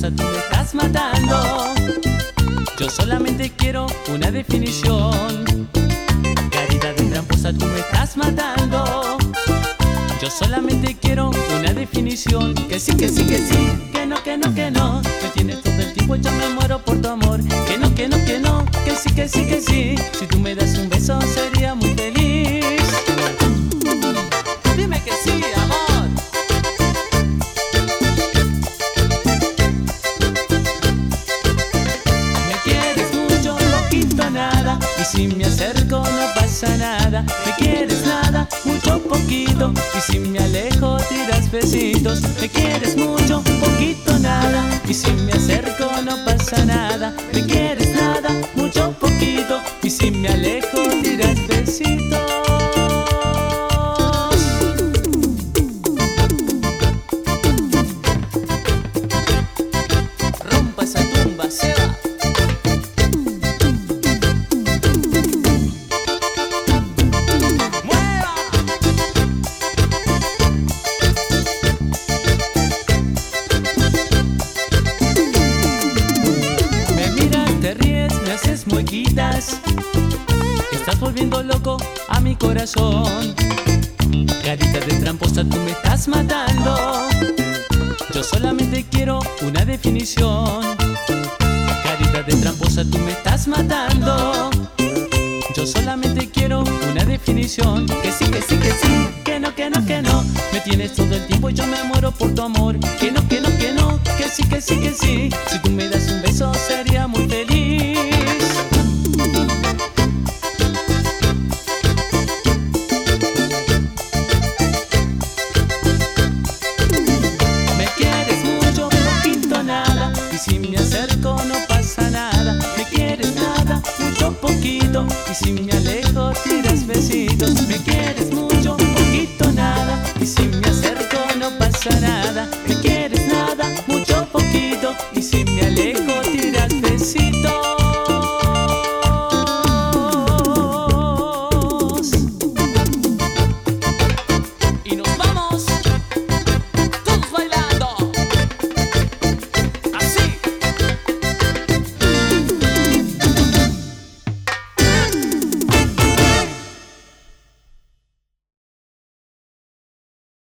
tramposa, tú me estás matando. Yo solamente quiero una definición. Carita de tramposa, tú me estás matando. Yo solamente quiero una definición. Que sí, que sí, que sí, que no, que no, que no. Me tienes todo el tiempo, yo me muero por tu amor. Que no, que no, que no, que sí, que sí, que sí. Si tú me das un beso sería muy feliz. Dime que sí, amor. Me quieres mucho, poquito, nada. Y si me acerco no pasa nada. Me quieres nada, mucho, poquito. Y si me alejo tiras besitos. Me quieres mucho, poquito, nada. Y si me acerco no pasa nada. Me quieres nada, mucho, poquito. Y si me alejo tiras besitos. Rompa esa tumba, se va. Muequitas, estás volviendo loco a mi corazón. Carita de tramposa, tú me estás matando. Yo solamente quiero una definición. Carita de tramposa, tú me estás matando. Yo solamente quiero una definición. Que sí, que sí, que sí, que no, que no, que no. Me tienes todo el tiempo y yo me muero por tu amor. Que no, que no, que no, que sí, que sí, que sí. Si tú me das un beso sería muy feliz.